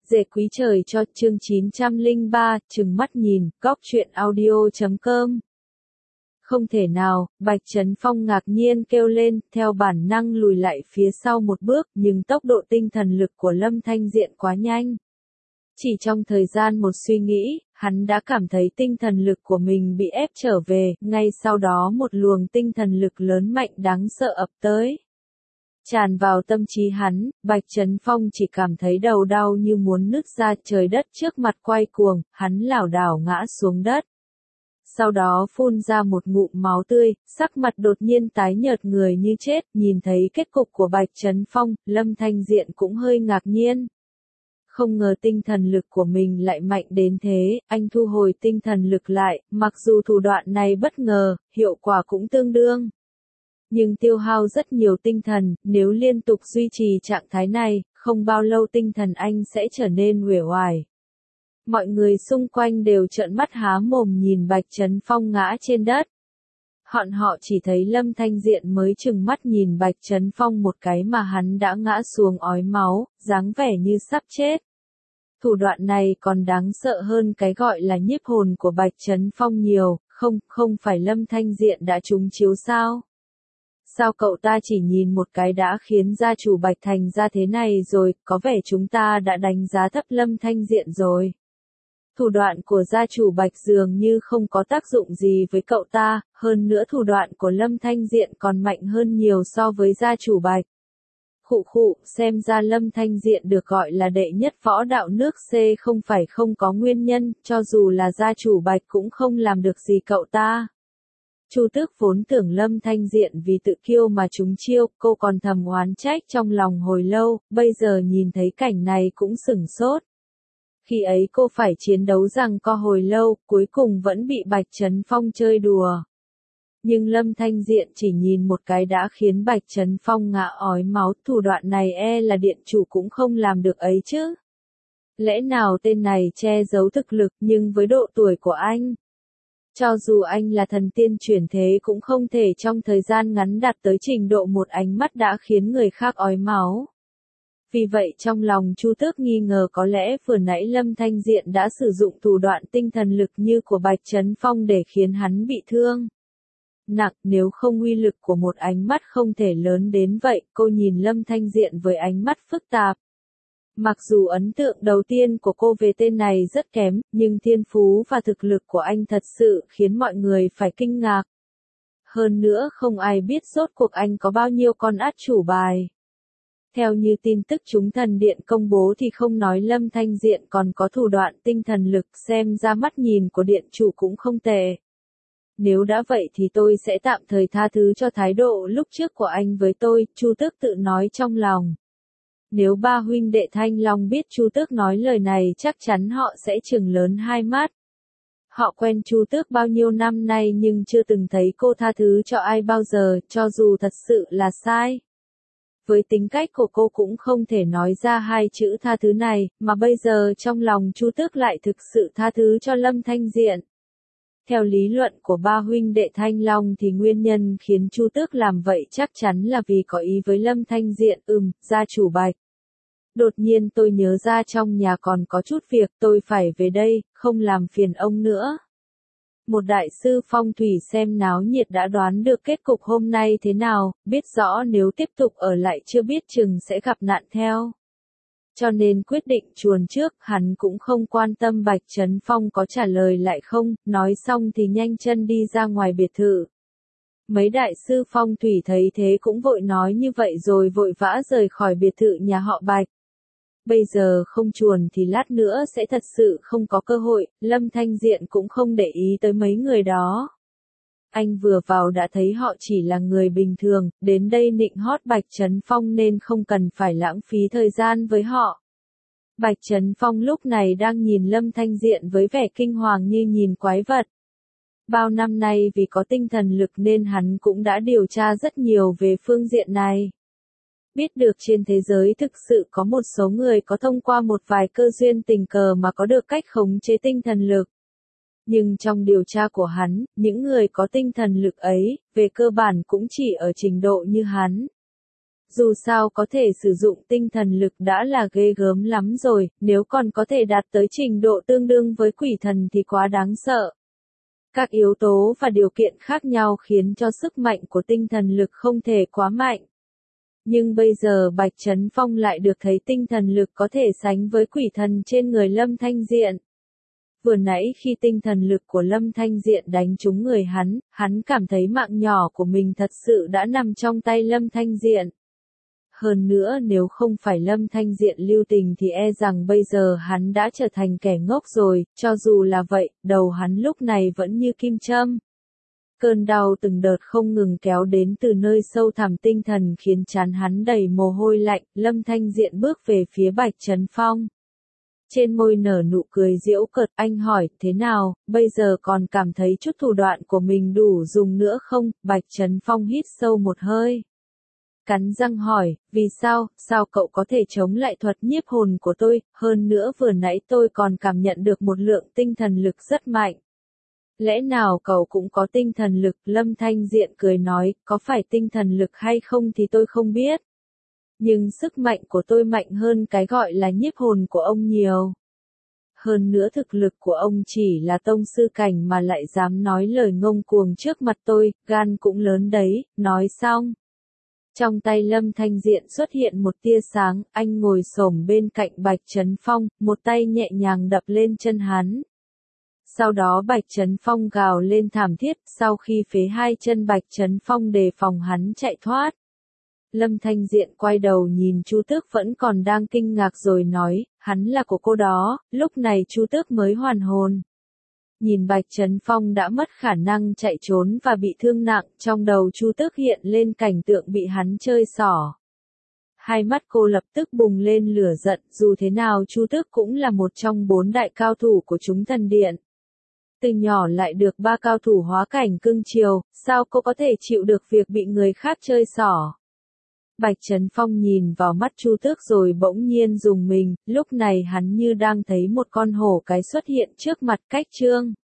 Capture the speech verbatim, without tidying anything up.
Dệ quý trời cho chương chín trăm lẻ ba, chừng mắt nhìn, góc truyện audio chấm com. Không thể nào, Bạch Trấn Phong ngạc nhiên kêu lên, theo bản năng lùi lại phía sau một bước, nhưng tốc độ tinh thần lực của Lâm Thanh Diện quá nhanh. Chỉ trong thời gian một suy nghĩ, hắn đã cảm thấy tinh thần lực của mình bị ép trở về, ngay sau đó một luồng tinh thần lực lớn mạnh đáng sợ ập tới. Tràn vào tâm trí hắn, Bạch Trấn Phong chỉ cảm thấy đầu đau như muốn nứt ra, trời đất trước mặt quay cuồng, hắn lảo đảo ngã xuống đất. Sau đó phun ra một ngụm máu tươi, sắc mặt đột nhiên tái nhợt, người như chết. Nhìn thấy kết cục của Bạch Trấn Phong, Lâm Thanh Diện cũng hơi ngạc nhiên. Không ngờ tinh thần lực của mình lại mạnh đến thế, anh thu hồi tinh thần lực lại, mặc dù thủ đoạn này bất ngờ, hiệu quả cũng tương đương. Nhưng tiêu hao rất nhiều tinh thần, nếu liên tục duy trì trạng thái này, không bao lâu tinh thần anh sẽ trở nên uể oải. Mọi người xung quanh đều trợn mắt há mồm nhìn Bạch Trấn Phong ngã trên đất. Họn họ chỉ thấy Lâm Thanh Diện mới chừng mắt nhìn Bạch Trấn Phong một cái mà hắn đã ngã xuống ói máu, dáng vẻ như sắp chết. Thủ đoạn này còn đáng sợ hơn cái gọi là nhiếp hồn của Bạch Trấn Phong nhiều, không, không phải Lâm Thanh Diện đã trúng chiếu sao? Sao cậu ta chỉ nhìn một cái đã khiến gia chủ Bạch thành ra thế này rồi, có vẻ chúng ta đã đánh giá thấp Lâm Thanh Diện rồi. Thủ đoạn của gia chủ Bạch dường như không có tác dụng gì với cậu ta, hơn nữa thủ đoạn của Lâm Thanh Diện còn mạnh hơn nhiều so với gia chủ Bạch. Khụ khụ, xem ra Lâm Thanh Diện được gọi là đệ nhất võ đạo nước C không phải không có nguyên nhân, cho dù là gia chủ Bạch cũng không làm được gì cậu ta. Chu Tước vốn tưởng Lâm Thanh Diện vì tự kiêu mà trúng chiêu, cô còn thầm oán trách trong lòng hồi lâu, bây giờ nhìn thấy cảnh này cũng sửng sốt. Khi ấy cô phải chiến đấu rằng co hồi lâu, cuối cùng vẫn bị Bạch Trấn Phong chơi đùa. Nhưng Lâm Thanh Diện chỉ nhìn một cái đã khiến Bạch Trấn Phong ngã ói máu, thủ đoạn này e là điện chủ cũng không làm được ấy chứ. Lẽ nào tên này che giấu thực lực, nhưng với độ tuổi của anh, cho dù anh là thần tiên chuyển thế cũng không thể trong thời gian ngắn đạt tới trình độ một ánh mắt đã khiến người khác ói máu. Vì vậy trong lòng Chu Tước nghi ngờ có lẽ vừa nãy Lâm Thanh Diện đã sử dụng thủ đoạn tinh thần lực như của Bạch Trấn Phong để khiến hắn bị thương nặng, nếu không uy lực của một ánh mắt không thể lớn đến vậy. Cô nhìn Lâm Thanh Diện với ánh mắt phức tạp. Mặc dù ấn tượng đầu tiên của cô về tên này rất kém, nhưng thiên phú và thực lực của anh thật sự khiến mọi người phải kinh ngạc. Hơn nữa không ai biết rốt cuộc anh có bao nhiêu con át chủ bài. Theo như tin tức chúng thần điện công bố thì không nói Lâm Thanh Diện còn có thủ đoạn tinh thần lực, xem ra mắt nhìn của điện chủ cũng không tệ. Nếu đã vậy thì tôi sẽ tạm thời tha thứ cho thái độ lúc trước của anh với tôi, Chu Tước tự nói trong lòng. Nếu ba huynh đệ Thanh Long biết Chu Tước nói lời này chắc chắn họ sẽ trừng lớn hai mắt. Họ quen Chu Tước bao nhiêu năm nay nhưng chưa từng thấy cô tha thứ cho ai bao giờ, cho dù thật sự là sai. Với tính cách của cô cũng không thể nói ra hai chữ tha thứ này, mà bây giờ trong lòng Chu Tước lại thực sự tha thứ cho Lâm Thanh Diện. Theo lý luận của ba huynh đệ Thanh Long thì nguyên nhân khiến Chu Tước làm vậy chắc chắn là vì có ý với Lâm Thanh Diện. Ừm, gia chủ Bạch. Đột nhiên tôi nhớ ra trong nhà còn có chút việc, tôi phải về đây, không làm phiền ông nữa. Một đại sư phong thủy xem náo nhiệt đã đoán được kết cục hôm nay thế nào, biết rõ nếu tiếp tục ở lại chưa biết chừng sẽ gặp nạn theo. Cho nên quyết định chuồn trước, hắn cũng không quan tâm Bạch Trấn Phong có trả lời lại không, nói xong thì nhanh chân đi ra ngoài biệt thự. Mấy đại sư phong thủy thấy thế cũng vội nói như vậy rồi vội vã rời khỏi biệt thự nhà họ Bạch. Bây giờ không chuồn thì lát nữa sẽ thật sự không có cơ hội, Lâm Thanh Diện cũng không để ý tới mấy người đó. Anh vừa vào đã thấy họ chỉ là người bình thường, đến đây nịnh hót Bạch Trấn Phong nên không cần phải lãng phí thời gian với họ. Bạch Trấn Phong lúc này đang nhìn Lâm Thanh Diện với vẻ kinh hoàng như nhìn quái vật. Bao năm nay vì có tinh thần lực nên hắn cũng đã điều tra rất nhiều về phương diện này. Biết được trên thế giới thực sự có một số người có thông qua một vài cơ duyên tình cờ mà có được cách khống chế tinh thần lực. Nhưng trong điều tra của hắn, những người có tinh thần lực ấy, về cơ bản cũng chỉ ở trình độ như hắn. Dù sao có thể sử dụng tinh thần lực đã là ghê gớm lắm rồi, nếu còn có thể đạt tới trình độ tương đương với quỷ thần thì quá đáng sợ. Các yếu tố và điều kiện khác nhau khiến cho sức mạnh của tinh thần lực không thể quá mạnh. Nhưng bây giờ Bạch Trấn Phong lại được thấy tinh thần lực có thể sánh với quỷ thần trên người Lâm Thanh Diện. Vừa nãy khi tinh thần lực của Lâm Thanh Diện đánh trúng người hắn, hắn cảm thấy mạng nhỏ của mình thật sự đã nằm trong tay Lâm Thanh Diện. Hơn nữa nếu không phải Lâm Thanh Diện lưu tình thì e rằng bây giờ hắn đã trở thành kẻ ngốc rồi, cho dù là vậy, đầu hắn lúc này vẫn như kim châm. Cơn đau từng đợt không ngừng kéo đến từ nơi sâu thẳm tinh thần khiến trán hắn đầy mồ hôi lạnh, Lâm Thanh Diện bước về phía Bạch Trấn Phong. Trên môi nở nụ cười giễu cợt, anh hỏi, thế nào, bây giờ còn cảm thấy chút thủ đoạn của mình đủ dùng nữa không? Bạch Trấn Phong hít sâu một hơi. Cắn răng hỏi, vì sao, sao cậu có thể chống lại thuật nhiếp hồn của tôi, hơn nữa vừa nãy tôi còn cảm nhận được một lượng tinh thần lực rất mạnh. Lẽ nào cậu cũng có tinh thần lực? Lâm Thanh Diện cười nói, có phải tinh thần lực hay không thì tôi không biết. Nhưng sức mạnh của tôi mạnh hơn cái gọi là nhiếp hồn của ông nhiều. Hơn nữa thực lực của ông chỉ là tông sư cảnh mà lại dám nói lời ngông cuồng trước mặt tôi, gan cũng lớn đấy, nói xong. Trong tay Lâm Thanh Diện xuất hiện một tia sáng, anh ngồi xổm bên cạnh Bạch Trấn Phong, một tay nhẹ nhàng đập lên chân hắn. Sau đó Bạch Trấn Phong gào lên thảm thiết, sau khi phế hai chân Bạch Trấn Phong đề phòng hắn chạy thoát. Lâm Thanh Diện quay đầu nhìn Chu Tước vẫn còn đang kinh ngạc rồi nói, hắn là của cô đó, lúc này Chu Tước mới hoàn hồn. Nhìn Bạch Trấn Phong đã mất khả năng chạy trốn và bị thương nặng, trong đầu Chu Tước hiện lên cảnh tượng bị hắn chơi xỏ. Hai mắt cô lập tức bùng lên lửa giận, dù thế nào Chu Tước cũng là một trong bốn đại cao thủ của chúng thần điện. Từ nhỏ lại được ba cao thủ hóa cảnh cưng chiều, sao cô có thể chịu được việc bị người khác chơi xỏ? Bạch Trấn Phong nhìn vào mắt Chu Tước rồi bỗng nhiên rùng mình, lúc này hắn như đang thấy một con hổ cái xuất hiện trước mặt cách trương.